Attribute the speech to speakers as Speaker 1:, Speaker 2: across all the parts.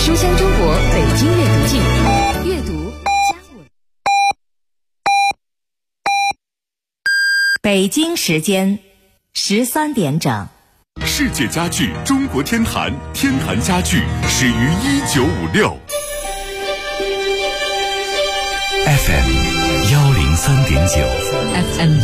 Speaker 1: 书香中国北京阅读镜，阅读加文。
Speaker 2: 北京时间13点整。
Speaker 3: 世界家具中国天坛，天坛家具始于1956。
Speaker 4: FM 103.9
Speaker 1: FM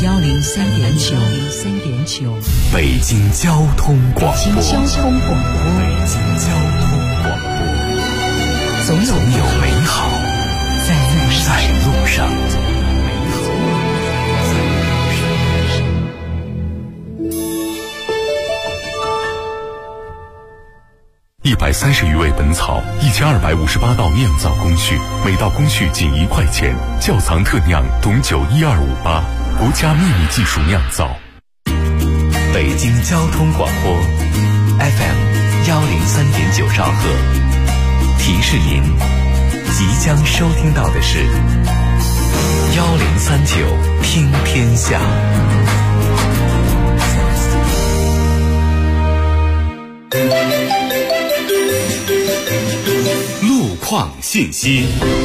Speaker 1: 103.9
Speaker 4: 北京交通广播。
Speaker 1: 北京交通广播。
Speaker 4: 北京交通广播。总有美好在路上。130余味本草，1258道酿造工序，每道工序仅1块钱。窖藏特酿董酒12588，国家秘密技术酿造。北京交通广播 FM 103.9兆赫。提示您，即将收听到的是1039听天下。路况信息。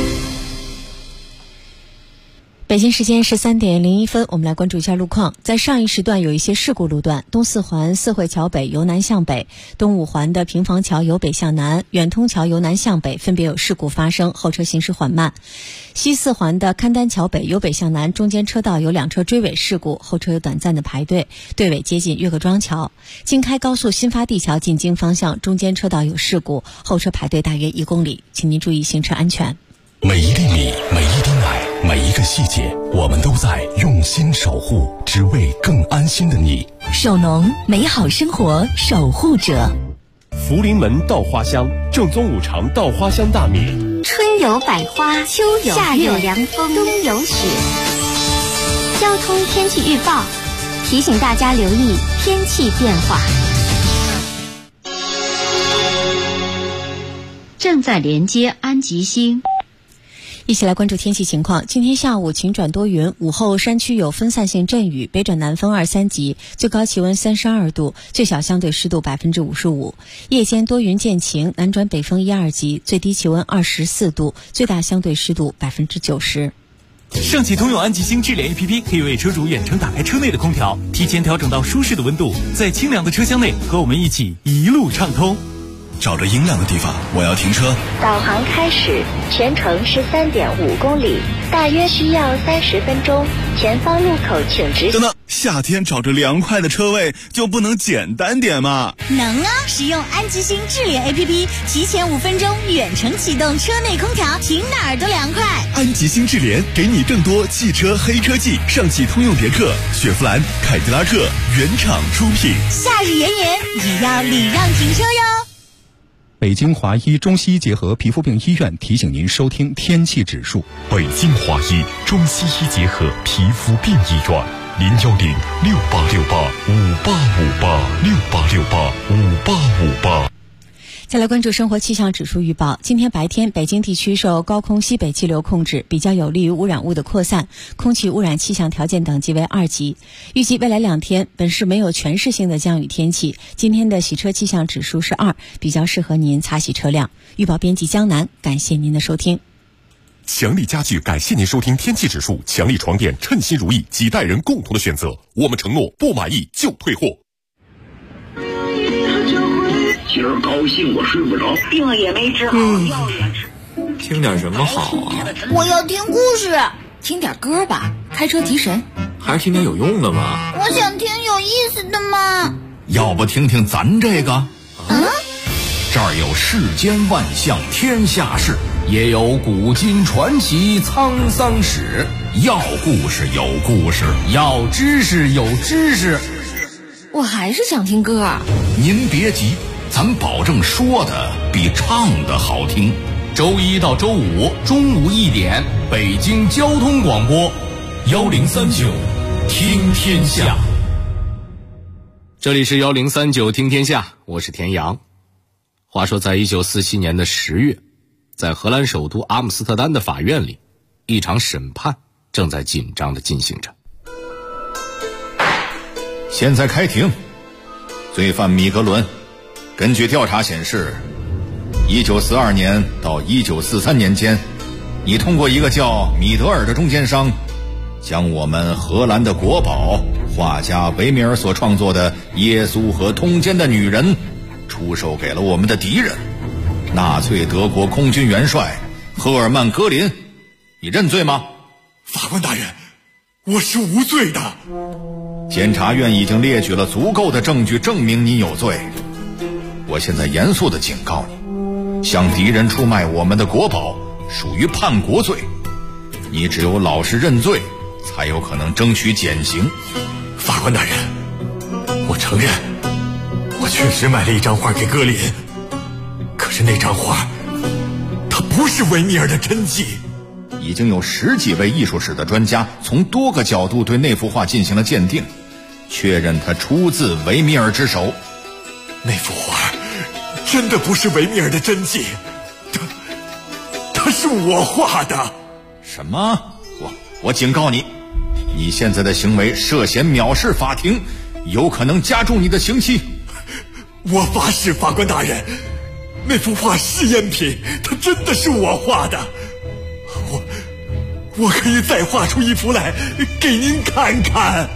Speaker 5: 北京时间13点01分，我们来关注一下路况。在上一时段有一些事故路段，东四环四惠桥北由南向北，东五环的平房桥由北向南，远通桥由南向北分别有事故发生，后车行驶缓慢。西四环的勘丹桥北由北向南，中间车道有2车追尾事故，后车有短暂的排队，队尾接近岳各庄桥。京开高速新发地桥进京方向，中间车道有事故，后车排队大约1公里，请您注意行车安全。
Speaker 4: 每一粒米，每一滴奶，每一个细节，我们都在用心守护，只为更安心的你。
Speaker 2: 首农，美好生活守护者。
Speaker 6: 福临门稻花香，正宗5常稻花香大米。
Speaker 7: 春有百花，秋有夏有凉风，冬有雪。交通天气预报提醒大家留意天气变化。
Speaker 8: 正在连接安吉星。
Speaker 5: 一起来关注天气情况。今天下午晴转多云，午后山区有分散性阵雨，北转南风2、3级，最高气温32度，最小相对湿度55%。夜间多云见晴，南转北风1、2级，最低气温24度，最大相对湿度90%。
Speaker 9: 上汽通用安吉星智联 APP 可以为车主远程打开车内的空调，提前调整到舒适的温度，在清凉的车厢内和我们一起一路畅通。
Speaker 10: 找着阴凉的地方，我要停车。
Speaker 7: 导航开始，全程13.5公里，大约需要30分钟。前方路口请直行。
Speaker 10: 等等，夏天找着凉快的车位就不能简单点吗？
Speaker 11: 能啊！使用安吉星智联 APP， 提前5分钟远程启动车内空调，停哪儿都凉快。
Speaker 10: 安吉星智联给你更多汽车黑科技，上汽通用别克、雪佛兰、凯迪拉克原厂出品。
Speaker 11: 夏日炎炎，也要礼让停车哟。
Speaker 12: 北京华医中西医结合皮肤病医院提醒您收听天气指数。
Speaker 3: 北京华医中西医结合皮肤病医院，0106868585858，685858。
Speaker 5: 再来关注生活气象指数预报。今天白天，北京地区受高空西北气流控制，比较有利于污染物的扩散，空气污染气象条件等级为2级。预计未来2天，本市没有全市性的降雨天气。今天的洗车气象指数是2，比较适合您擦洗车辆。预报编辑江南，感谢您的收听。
Speaker 3: 强力家具感谢您收听天气指数。强力床垫，称心如意，几代人共同的选择。我们承诺不满意就退货。
Speaker 13: 今儿高兴我睡不着，病也没治好，药也吃。
Speaker 14: 听点什么好啊？
Speaker 15: 我要听故事。听点歌吧，开车提神。
Speaker 14: 还是听点有用的吧。
Speaker 15: 我想听有意思的嘛。
Speaker 16: 要不听听咱这个？这儿有世间万象天下事，也有古今传奇沧桑史。要故事有故事，要知识有知识。
Speaker 15: 我还是想听歌。
Speaker 16: 您别急，咱保证说的比唱的好听。周1到周5中午1点，北京交通广播1039听天下。
Speaker 14: 这里是1039听天下，我是田阳。话说在1947年的10月，在荷兰首都阿姆斯特丹的法院里，一场审判正在紧张地进行着。
Speaker 16: 现在开庭。罪犯米格伦根据调查显示， 1942年到1943年间，你通过一个叫米德尔的中间商，将我们荷兰的国宝画家维米尔所创作的《耶稣和通奸的女人》出售给了我们的敌人纳粹德国空军元帅赫尔曼·格林。你认罪吗？
Speaker 17: 法官大人，我是无罪的。
Speaker 16: 检察院已经列举了足够的证据证明你有罪。我现在严肃地警告你，向敌人出卖我们的国宝属于叛国罪，你只有老实认罪，才有可能争取减刑。
Speaker 17: 法官大人，我承认，我确实买了一张画给格林，可是那张画，它不是维米尔的真迹。
Speaker 16: 已经有10几位艺术史的专家从多个角度对那幅画进行了鉴定，确认它出自维米尔之手。
Speaker 17: 那幅画真的不是维米尔的真迹，它是我画的。
Speaker 16: 什么？我警告你，你现在的行为涉嫌藐视法庭，有可能加重你的刑期。
Speaker 17: 我发誓，法官大人，那幅画是赝品，它真的是我画的。我可以再画出一幅来给您看看。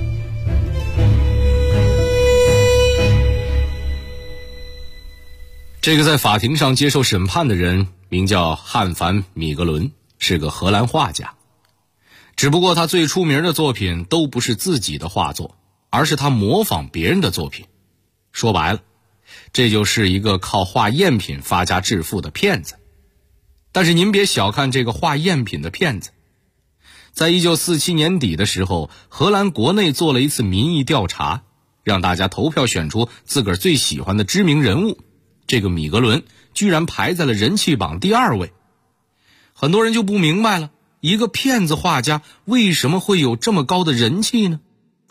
Speaker 14: 这个在法庭上接受审判的人名叫汉凡·米格伦，是个荷兰画家。只不过他最出名的作品都不是自己的画作，而是他模仿别人的作品。说白了，这就是一个靠画赝品发家致富的骗子。但是您别小看这个画赝品的骗子。在1947年底的时候，荷兰国内做了一次民意调查，让大家投票选出自个儿最喜欢的知名人物，这个米格伦居然排在了人气榜第2位。很多人就不明白了，一个骗子画家为什么会有这么高的人气呢？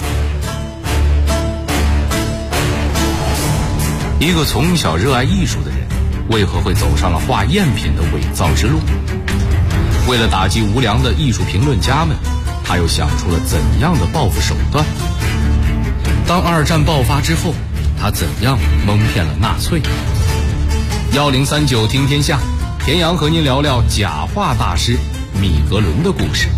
Speaker 14: 一个从小热爱艺术的人，为何会走上了画赝品的伪造之路？为了打击无良的艺术评论家们，他又想出了怎样的报复手段？当2战爆发之后，他怎样蒙骗了纳粹？1039听天下，田阳和您聊聊假画大师米格伦的故事。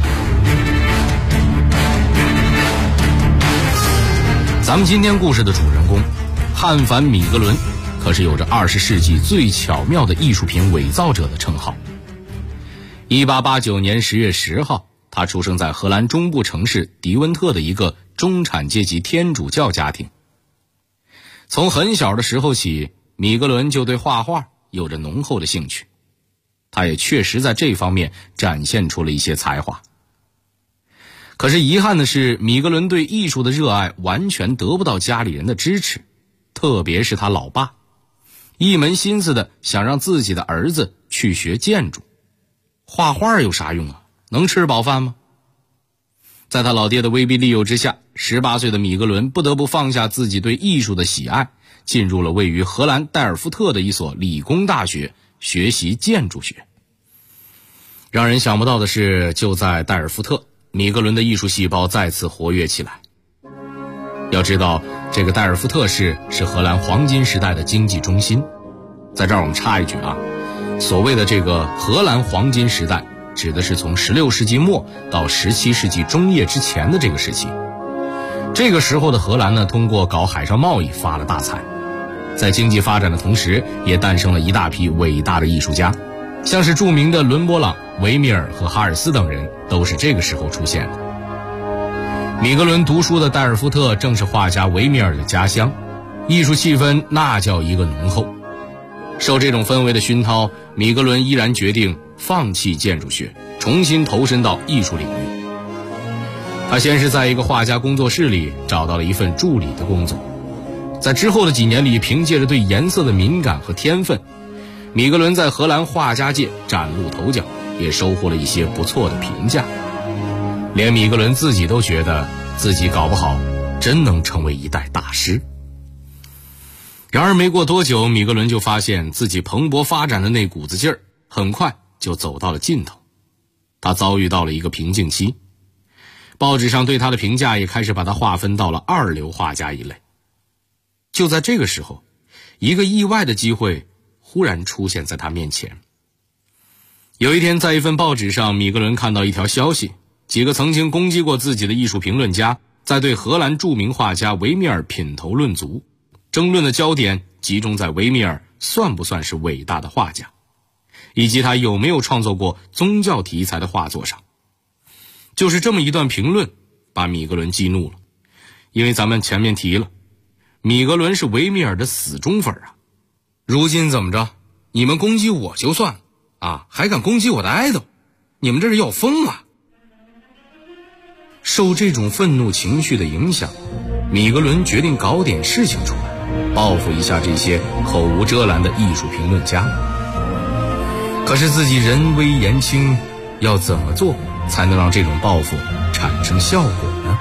Speaker 14: 咱们今天故事的主人公汉凡·米格伦，可是有着20世纪最巧妙的艺术品伪造者的称号。1889年10月10号，他出生在荷兰中部城市迪温特的一个中产阶级天主教家庭。从很小的时候起，米格伦就对画画有着浓厚的兴趣，他也确实在这方面展现出了一些才华。可是遗憾的是，米格伦对艺术的热爱完全得不到家里人的支持，特别是他老爸，一门心思的想让自己的儿子去学建筑。画画有啥用啊？能吃饱饭吗？在他老爹的威逼利诱之下，18岁的米格伦不得不放下自己对艺术的喜爱，进入了位于荷兰代尔夫特的一所理工大学学习建筑学。让人想不到的是，就在代尔夫特，米格伦的艺术细胞再次活跃起来。要知道，这个代尔夫特市是荷兰黄金时代的经济中心。在这儿我们插一句啊，所谓的这个荷兰黄金时代，指的是从16世纪末到17世纪中叶之前的这个时期。这个时候的荷兰呢，通过搞海上贸易发了大财，在经济发展的同时，也诞生了一大批伟大的艺术家，像是著名的伦勃朗、维米尔和哈尔斯等人都是这个时候出现的。米格伦读书的代尔夫特正是画家维米尔的家乡，艺术气氛那叫一个浓厚。受这种氛围的熏陶，米格伦依然决定放弃建筑学，重新投身到艺术领域。他先是在一个画家工作室里找到了一份助理的工作，在之后的几年里，凭借着对颜色的敏感和天分，米格伦在荷兰画家界崭露头角，也收获了一些不错的评价。连米格伦自己都觉得自己搞不好真能成为一代大师。然而没过多久，米格伦就发现自己蓬勃发展的那股子劲儿很快就走到了尽头，他遭遇到了一个瓶颈期，报纸上对他的评价也开始把他划分到了2流画家一类。就在这个时候，一个意外的机会忽然出现在他面前。有一天，在一份报纸上，米格伦看到一条消息，几个曾经攻击过自己的艺术评论家在对荷兰著名画家维米尔品头论足，争论的焦点集中在维米尔算不算是伟大的画家，以及他有没有创作过宗教题材的画作上。就是这么一段评论把米格伦激怒了，因为咱们前面提了，米格伦是维米尔的死忠粉啊。如今怎么着，你们攻击我就算了啊，还敢攻击我的 idol， 你们这是要疯啊！受这种愤怒情绪的影响，米格伦决定搞点事情出来，报复一下这些口无遮拦的艺术评论家。可是自己人微言轻，要怎么做才能让这种报复产生效果呢？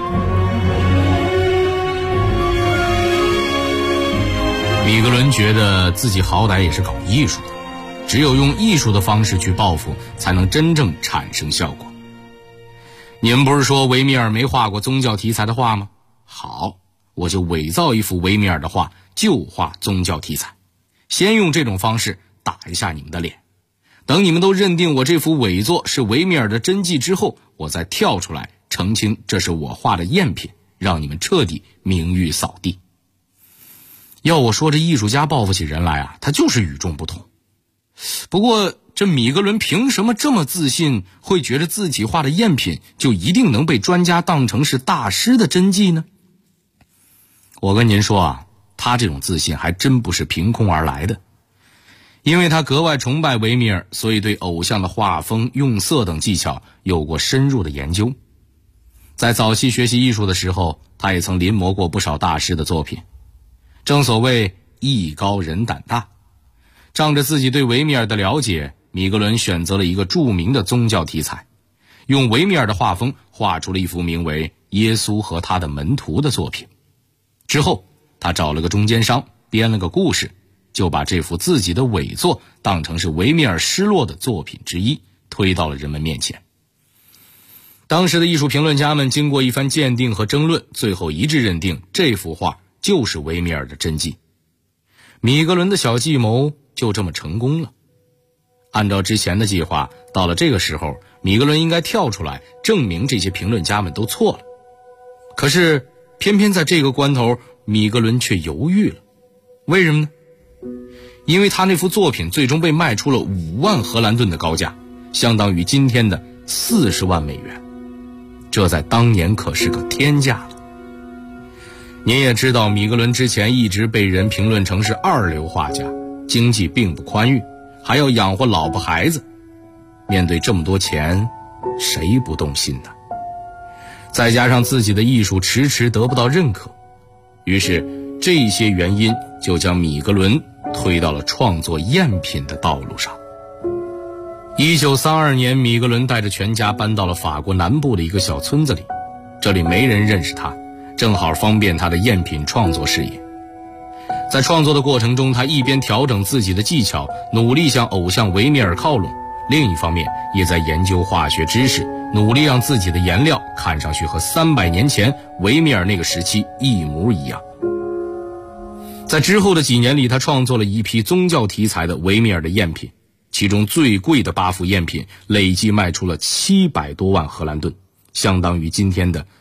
Speaker 14: 米格伦觉得自己好歹也是搞艺术的，只有用艺术的方式去报复，才能真正产生效果。你们不是说维米尔没画过宗教题材的画吗？好，我就伪造一幅维米尔的画，就画宗教题材，先用这种方式打一下你们的脸。等你们都认定我这幅伪作是维米尔的真迹之后，我再跳出来澄清这是我画的赝品，让你们彻底名誉扫地。要我说，这艺术家报复起人来啊，他就是与众不同。不过这米格伦凭什么这么自信，会觉得自己画的赝品就一定能被专家当成是大师的真迹呢？我跟您说啊，他这种自信还真不是凭空而来的。因为他格外崇拜维米尔，所以对偶像的画风、用色等技巧有过深入的研究。在早期学习艺术的时候，他也曾临摹过不少大师的作品。正所谓艺高人胆大，仗着自己对维米尔的了解，米格伦选择了一个著名的宗教题材，用维米尔的画风画出了一幅名为《耶稣和他的门徒》的作品。之后他找了个中间商，编了个故事，就把这幅自己的伪作当成是维米尔失落的作品之一，推到了人们面前。当时的艺术评论家们经过一番鉴定和争论，最后一致认定这幅画就是维米尔的真迹。米格伦的小计谋就这么成功了。按照之前的计划，到了这个时候，米格伦应该跳出来证明这些评论家们都错了。可是偏偏在这个关头，米格伦却犹豫了。为什么呢？因为他那幅作品最终被卖出了5万荷兰盾的高价，相当于今天的40万美元，这在当年可是个天价了。您也知道，米格伦之前一直被人评论成是二流画家，经济并不宽裕，还要养活老婆孩子，面对这么多钱，谁不动心呢？再加上自己的艺术迟迟得不到认可，于是这些原因就将米格伦推到了创作赝品的道路上。1932年，米格伦带着全家搬到了法国南部的一个小村子里，这里没人认识他，正好方便他的赝品创作事业。在创作的过程中，他一边调整自己的技巧，努力向偶像维米尔靠拢，另一方面也在研究化学知识，努力让自己的颜料看上去和300年前维米尔那个时期一模一样。在之后的几年里，他创作了一批宗教题材的维米尔的赝品，其中最贵的8幅赝品累计卖出了700多万荷兰盾，相当于今天的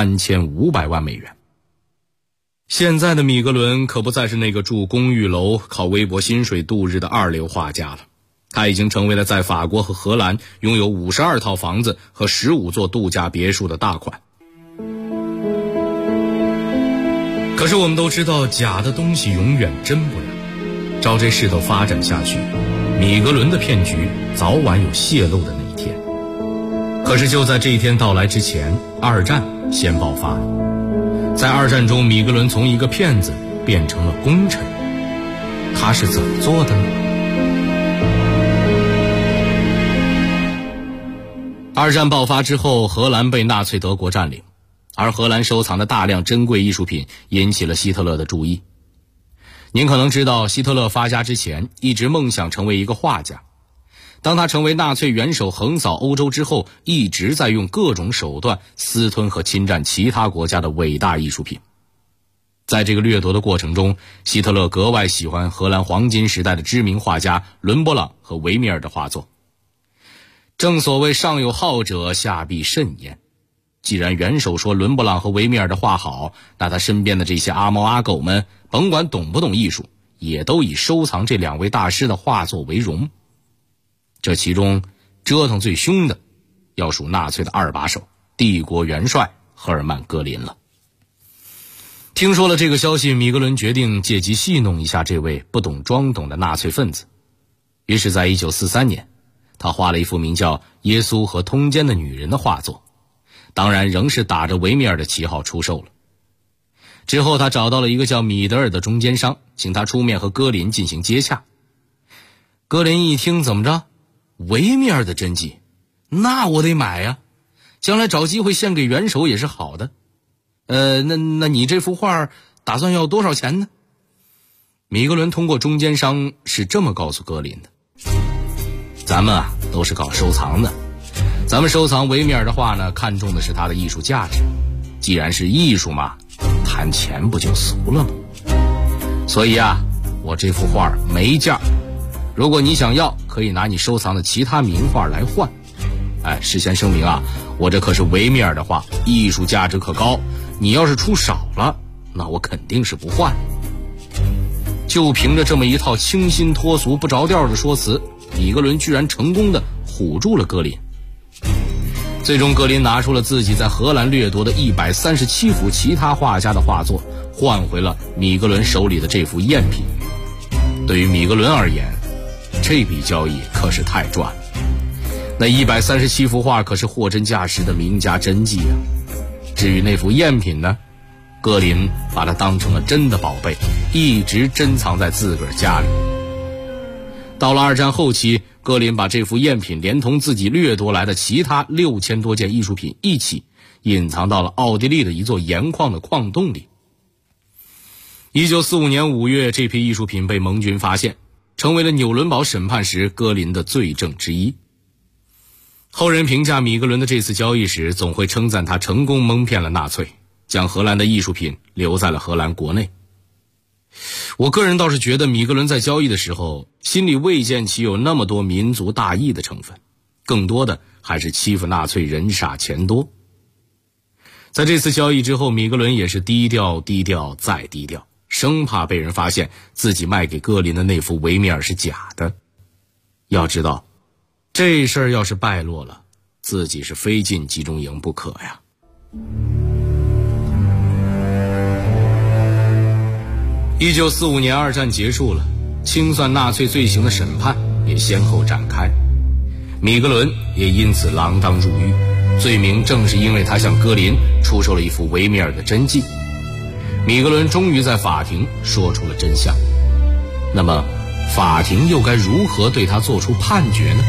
Speaker 14: 3500万美元。现在的米格伦可不再是那个住公寓楼靠微薄薪水度日的二流画家了，他已经成为了在法国和荷兰拥有52套房子和15座度假别墅的大款。可是我们都知道，假的东西永远真不了。照这势头发展下去，米格伦的骗局早晚有泄露的那一天。可是就在这一天到来之前，二战先爆发了。在二战中，米格伦从一个骗子变成了功臣，他是怎么做的呢？二战爆发之后，荷兰被纳粹德国占领，而荷兰收藏的大量珍贵艺术品引起了希特勒的注意。您可能知道，希特勒发家之前一直梦想成为一个画家。当他成为纳粹元首横扫欧洲之后，一直在用各种手段私吞和侵占其他国家的伟大艺术品。 在这个掠夺的过程中，希特勒格外喜欢荷兰黄金时代的知名画家伦勃朗和维米尔的画作。正所谓上有好者，下必甚焉。既然元首说伦勃朗和维米尔的画好，那他身边的这些阿猫阿狗们，甭管懂不懂艺术，也都以收藏这两位大师的画作为荣。这其中折腾最凶的，要数纳粹的二把手，帝国元帅赫尔曼·戈林了。听说了这个消息，米格伦决定借机戏弄一下这位不懂装懂的纳粹分子。于是在1943年，他画了一幅名叫《耶稣和通奸的女人》的画作，当然仍是打着维米尔的旗号出售了。之后他找到了一个叫米德尔的中间商，请他出面和戈林进行接洽。戈林一听，怎么着，维米尔的真迹，那我得买呀，将来找机会献给元首也是好的。那你这幅画打算要多少钱呢？米格伦通过中间商是这么告诉戈林的：咱们都是搞收藏的，咱们收藏维米尔的画呢，看重的是它的艺术价值。既然是艺术嘛，谈钱不就俗了吗？所以我这幅画没价，如果你想要，可以拿你收藏的其他名画来换。事先声明我这可是维米尔的画，艺术价值可高，你要是出少了，那我肯定是不换。就凭着这么一套清新脱俗不着调的说辞，米格伦居然成功的唬住了戈林。最终戈林拿出了自己在荷兰掠夺的137幅其他画家的画作，换回了米格伦手里的这幅赝品。对于米格伦而言，这笔交易可是太赚了。那137幅画可是货真价实的名家真迹啊。至于那幅赝品呢，戈林把它当成了真的宝贝，一直珍藏在自个儿家里。到了二战后期，戈林把这幅赝品连同自己掠夺来的其他6000多件艺术品一起隐藏到了奥地利的一座盐矿的矿洞里。1945年5月，这批艺术品被盟军发现，成为了纽伦堡审判时戈林的罪证之一。后人评价米格伦的这次交易时，总会称赞他成功蒙骗了纳粹，将荷兰的艺术品留在了荷兰国内。我个人倒是觉得米格伦在交易的时候，心里未见其有那么多民族大义的成分，更多的还是欺负纳粹人傻钱多。在这次交易之后，米格伦也是低调再低调，生怕被人发现自己卖给戈林的那幅维米尔是假的。要知道，这事儿要是败落了，自己是非进集中营不可呀。1945年二战结束了，清算纳粹罪行的审判也先后展开，米格伦也因此锒铛入狱，罪名正是因为他向戈林出售了一幅维米尔的真迹。米格伦终于在法庭说出了真相。那么法庭又该如何对他做出判决呢？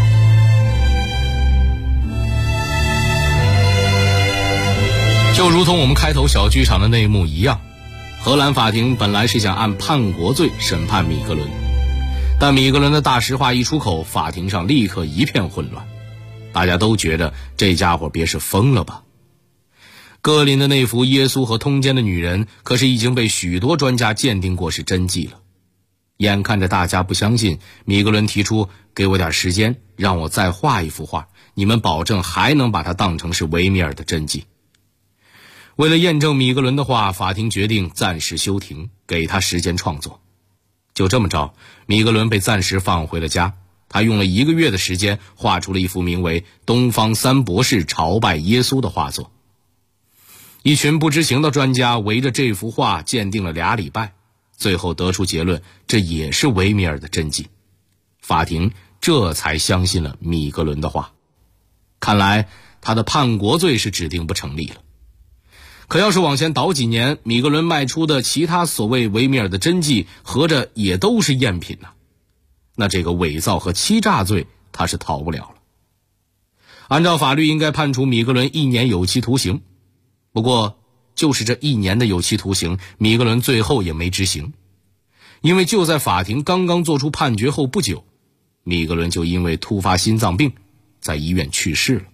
Speaker 14: 就如同我们开头小剧场的内幕一样，荷兰法庭本来是想按叛国罪审判米格伦，但米格伦的大实话一出口，法庭上立刻一片混乱，大家都觉得这家伙别是疯了吧。戈林的那幅耶稣和通奸的女人可是已经被许多专家鉴定过是真迹了。眼看着大家不相信，米格伦提出，给我点时间，让我再画一幅画，你们保证还能把它当成是维米尔的真迹。为了验证米格伦的话，法庭决定暂时休庭，给他时间创作。就这么着，米格伦被暂时放回了家。他用了1个月的时间，画出了一幅名为《东方三博士朝拜耶稣》的画作。一群不知情的专家围着这幅画鉴定了2礼拜，最后得出结论，这也是维米尔的真迹。法庭这才相信了米格伦的话。看来他的叛国罪是指定不成立了。可要是往前倒几年，米格伦卖出的其他所谓维米尔的真迹，合着也都是赝品呐。那这个伪造和欺诈罪他是逃不了了。按照法律应该判处米格伦1年有期徒刑，不过就是这1年的有期徒刑，米格伦最后也没执行。因为就在法庭刚刚做出判决后不久，米格伦就因为突发心脏病在医院去世了。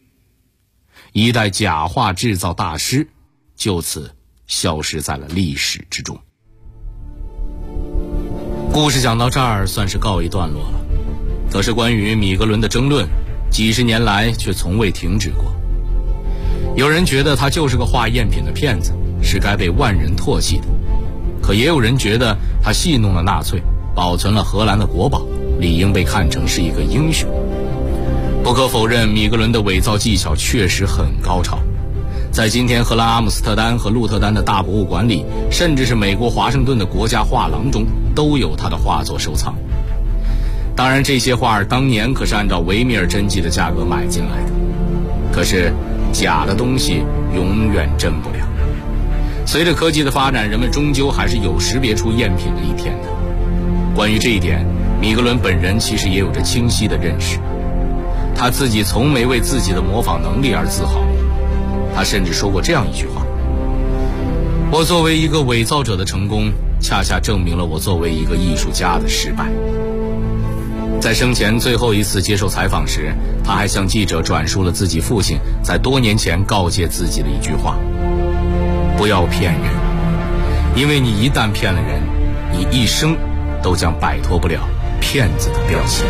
Speaker 14: 一代假画制造大师就此消失在了历史之中。 故事讲到这儿算是告一段落了，可是关于米格伦的争论几十年来却从未停止过。有人觉得他就是个画赝品的骗子，是该被万人唾弃的，可也有人觉得他戏弄了纳粹，保存了荷兰的国宝，理应被看成是一个英雄。不可否认，米格伦的伪造技巧确实很高超，在今天荷兰阿姆斯特丹和鹿特丹的大博物馆里，甚至是美国华盛顿的国家画廊中都有他的画作收藏。当然，这些画当年可是按照维米尔真迹的价格买进来的，可是假的东西永远真不了。随着科技的发展，人们终究还是有识别出赝品的一天的。关于这一点，米格伦本人其实也有着清晰的认识，他自己从没为自己的模仿能力而自豪。他甚至说过这样一句话：我作为一个伪造者的成功，恰恰证明了我作为一个艺术家的失败。在生前最后一次接受采访时，他还向记者转述了自己父亲在多年前告诫自己的一句话：不要骗人，因为你一旦骗了人，你一生都将摆脱不了骗子的标签。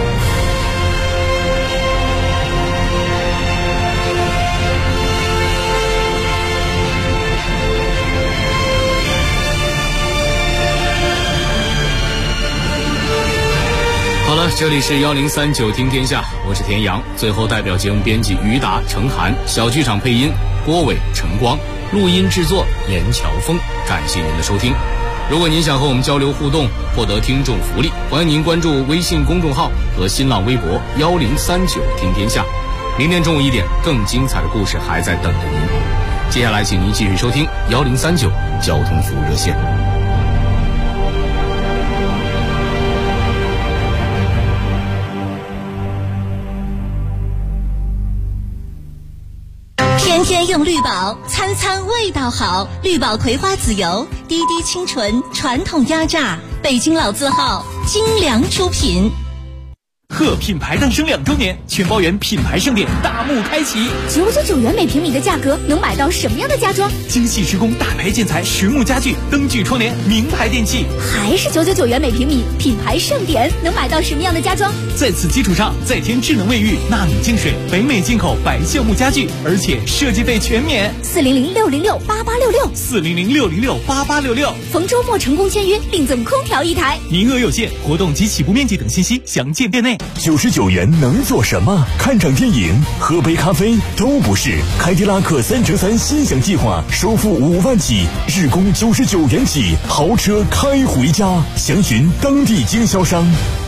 Speaker 14: 好了，这里是1039听天下，我是田阳。最后代表节目编辑于达、程涵，小剧场配音郭伟、陈光，录音制作严乔峰。感谢您的收听。如果您想和我们交流互动，获得听众福利，欢迎您关注微信公众号和新浪微博1039听天下。明天中午1点，更精彩的故事还在等着您。接下来请您继续收听1039交通服务热线。
Speaker 11: 天天用绿宝，餐餐味道好。绿宝葵花籽油，滴滴清纯，传统压榨，北京老字号，精良出品。
Speaker 9: 贺品牌诞生2周年，全包园品牌盛典大幕开启
Speaker 1: ，999元每平米的价格能买到什么样的家装？
Speaker 9: 精细施工、大牌建材、实木家具、灯具窗帘、名牌电器，
Speaker 1: 还是999元每平米，品牌盛典能买到什么样的家装？
Speaker 9: 在此基础上再添智能卫浴、纳米净水、北美进口白橡木家具，而且设计费全免。
Speaker 1: 400-606-8866，400-606-8866，逢周末成功签约，另赠空调1台，
Speaker 9: 名额有限，活动及起步面积等信息详见店内。
Speaker 10: 99元能做什么？看场电影、喝杯咖啡都不是。凯迪拉克3乘3心想计划，首付5万起，日供99元起，豪车开回家。详询当地经销商。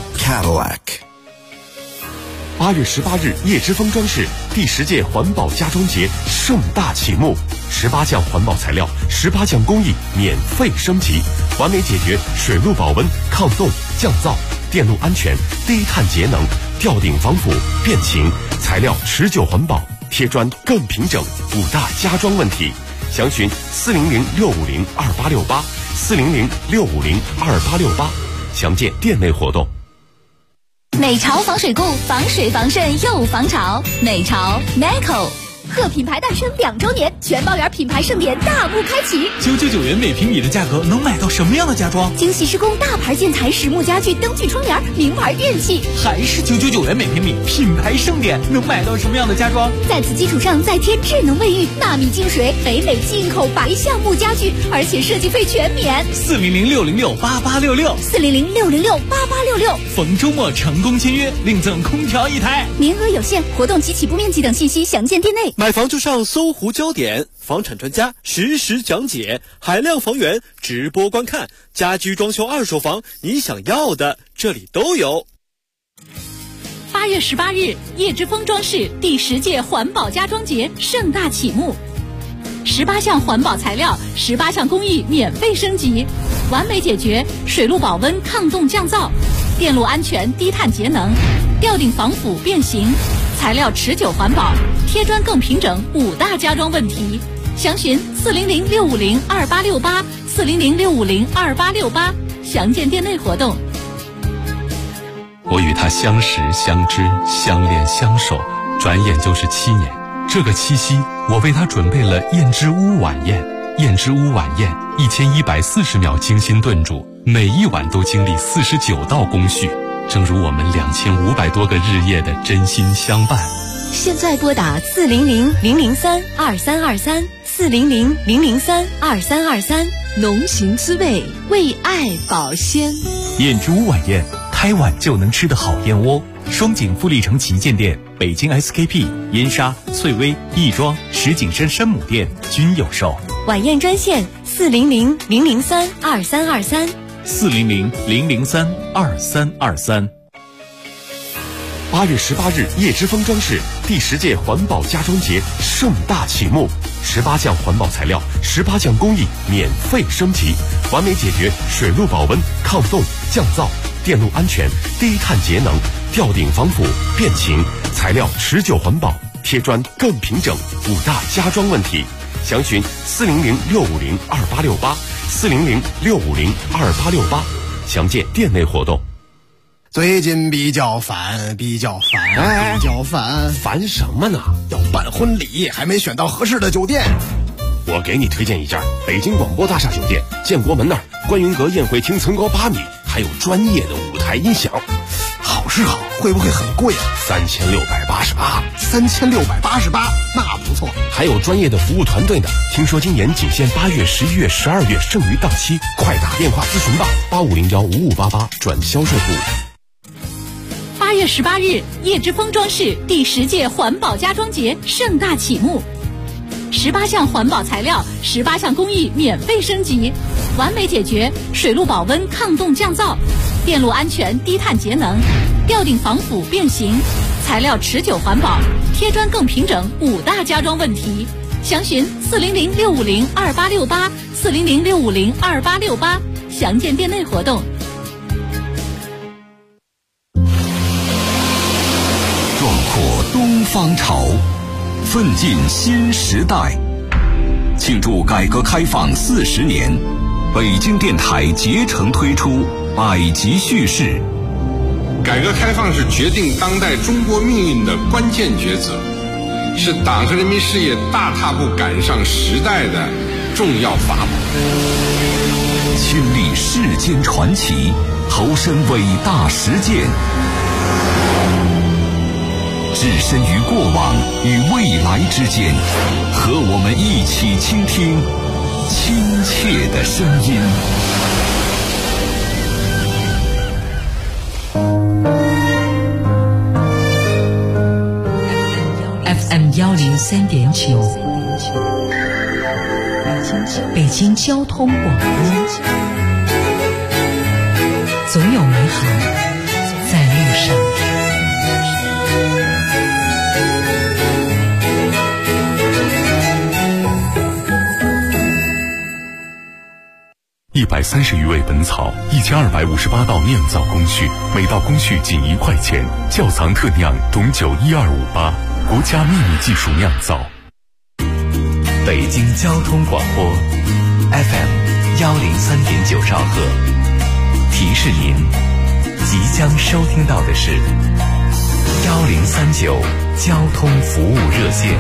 Speaker 3: Cadillac。8月18日，叶之峰装饰第10届环保家装节盛大启幕，18项环保材料，18项工艺免费升级，完美解决水路保温、抗冻、降噪、电路安全、低碳节能、吊顶防腐、变形，材料持久环保，贴砖更平整，5大家装问题。详询400-650-2868，400-650-2868，详见店内活动。
Speaker 1: 美潮防水固，防水防渗又防潮。美潮 Neco。贺品牌诞生2周年，全包园品牌盛典大幕开启
Speaker 9: ，999元每平米的价格能买到什么样的家装？
Speaker 1: 精细施工、大牌建材、实木家具、灯具窗帘、名牌电器，
Speaker 9: 还是999元每平米，品牌盛典能买到什么样的家装？
Speaker 1: 在此基础上再添智能卫浴、纳米净水、北美进口白橡木家具，而且设计费全免。
Speaker 9: 400-606-8866，400-606-8866，逢周末成功签约，另赠空调1台，
Speaker 1: 名额有限，活动及起步面积等信息详见店内。
Speaker 6: 买房就上搜狐焦点，房产专家实时讲解，海量房源直播观看，家居装修二手房，你想要的这里都有。
Speaker 11: 8月18日，叶之峰装饰第10届环保家装节盛大启幕，18项环保材料，18项工艺免费升级，完美解决水路保温、抗冻降噪、电路安全、低碳节能、吊顶防腐变形，材料持久环保，贴砖更平整，5大家装问题。详询400-650-2868，400-650-2868，详见店内活动。
Speaker 4: 我与他相识、相知、相恋、相守，转眼就是7年。这个七夕，我为他准备了燕之屋晚宴。燕之屋晚宴，1140秒精心炖煮
Speaker 12: 每一晚都经历49道工序，正如我们2500多个日夜的真心相伴。
Speaker 2: 现在拨打400-003-2323，400-003-2323，浓情滋味，为爱保鲜。
Speaker 9: 燕之屋晚宴，开碗就能吃的好燕窝。双井富力城旗舰店、北京 SKP、燕莎、翠微、亦庄、石景山山姆店均有售。
Speaker 2: 晚宴专线
Speaker 9: 400-003-2323，400-003-2323。
Speaker 3: 8月18日，叶之峰装饰第10届环保家装节盛大启幕，18项环保材料，18项工艺免费升级，完美解决水路保温、抗冻、降噪、电路安全、低碳节能、吊顶防腐、变形，材料持久环保，贴砖更平整，5大家装问题。详询400-650-2868，400-650-2868，详见店内活动。
Speaker 18: 最近比较烦，
Speaker 3: 烦什么呢？
Speaker 18: 要办婚礼，还没选到合适的酒店。
Speaker 3: 我给你推荐一家北京广播大厦酒店，建国门那儿，观云阁宴会厅层高8米，还有专业的舞台音响。
Speaker 18: 好是好，会不会很贵啊？3688，那不错。
Speaker 3: 还有专业的服务团队呢。听说今年仅限8月、11月、12月，剩余档期，快打电话咨询吧，85015588转销售部。
Speaker 11: 8月18日，叶之峰装饰第10届环保家装节盛大启幕，18项环保材料，18项工艺免费升级，完美解决水路保温、抗冻降噪、电路安全、低碳节能、吊顶防腐变形，材料持久环保，贴砖更平整，5大家装问题。详询400-650-2868，400-650-2868，详见店内活动。
Speaker 16: 壮阔东方潮，奋进新时代。庆祝改革开放40年，北京电台竭诚推出百集叙事。
Speaker 19: 改革开放是决定当代中国命运的关键抉择，是党和人民事业大踏步赶上时代的重要法宝。
Speaker 16: 亲历世间传奇，投身伟大实践，置身于过往与未来之间，和我们一起倾听亲切的声音。
Speaker 2: FM 103.9，北京交通广播，总有美好在路上。
Speaker 4: 130余味本草，1258道酿造工序，每道工序仅1块钱，窖藏特酿董酒12588，国家秘密技术酿造。
Speaker 20: 北京交通广播 FM 103.9兆赫，提示您即将收听到的是1039交通服务热线。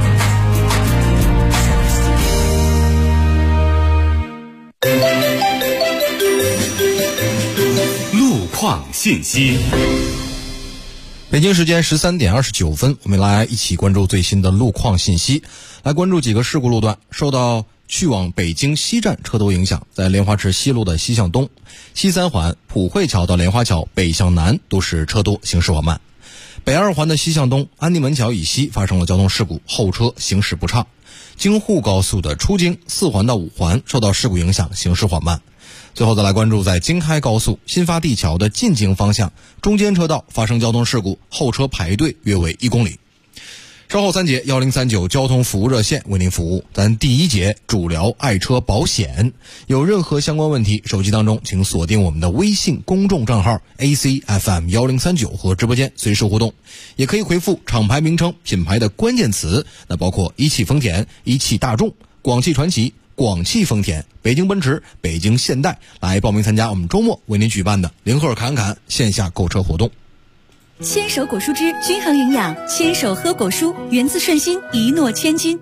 Speaker 3: 路况信息。
Speaker 21: 北京时间13点29分，我们来一起关注最新的路况信息。来关注几个事故路段，受到去往北京西站车头影响，在莲花池西路的西向东、西三环普惠桥到莲花桥北向南都是车多，行驶缓慢。北二环的西向东安定门桥以西发生了交通事故，后车行驶不畅。京沪高速的出京4环到5环受到事故影响，行驶缓慢。最后再来关注在京开高速新发地桥的进京方向中间车道发生交通事故，后车排队约为1公里。稍后3节1039交通服务热线为您服务。咱第1节主聊爱车保险，有任何相关问题，手机当中请锁定我们的微信公众账号 ACFM 1039和直播间随时互动，也可以回复厂牌名称、品牌的关键词，那包括一汽丰田、一汽大众、广汽传祺、广汽丰田、北京奔驰、北京现代，来报名参加我们周末为您举办的零赫侃侃线下购车活动。
Speaker 1: 牵手果蔬汁均衡营养，牵手喝果蔬，源自顺心，一诺千金。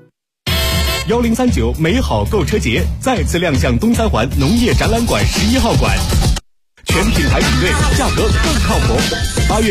Speaker 22: 1039美好购车节再次亮相东三环农业展览馆11号馆。
Speaker 3: 全品牌品类，价格更靠谱。8月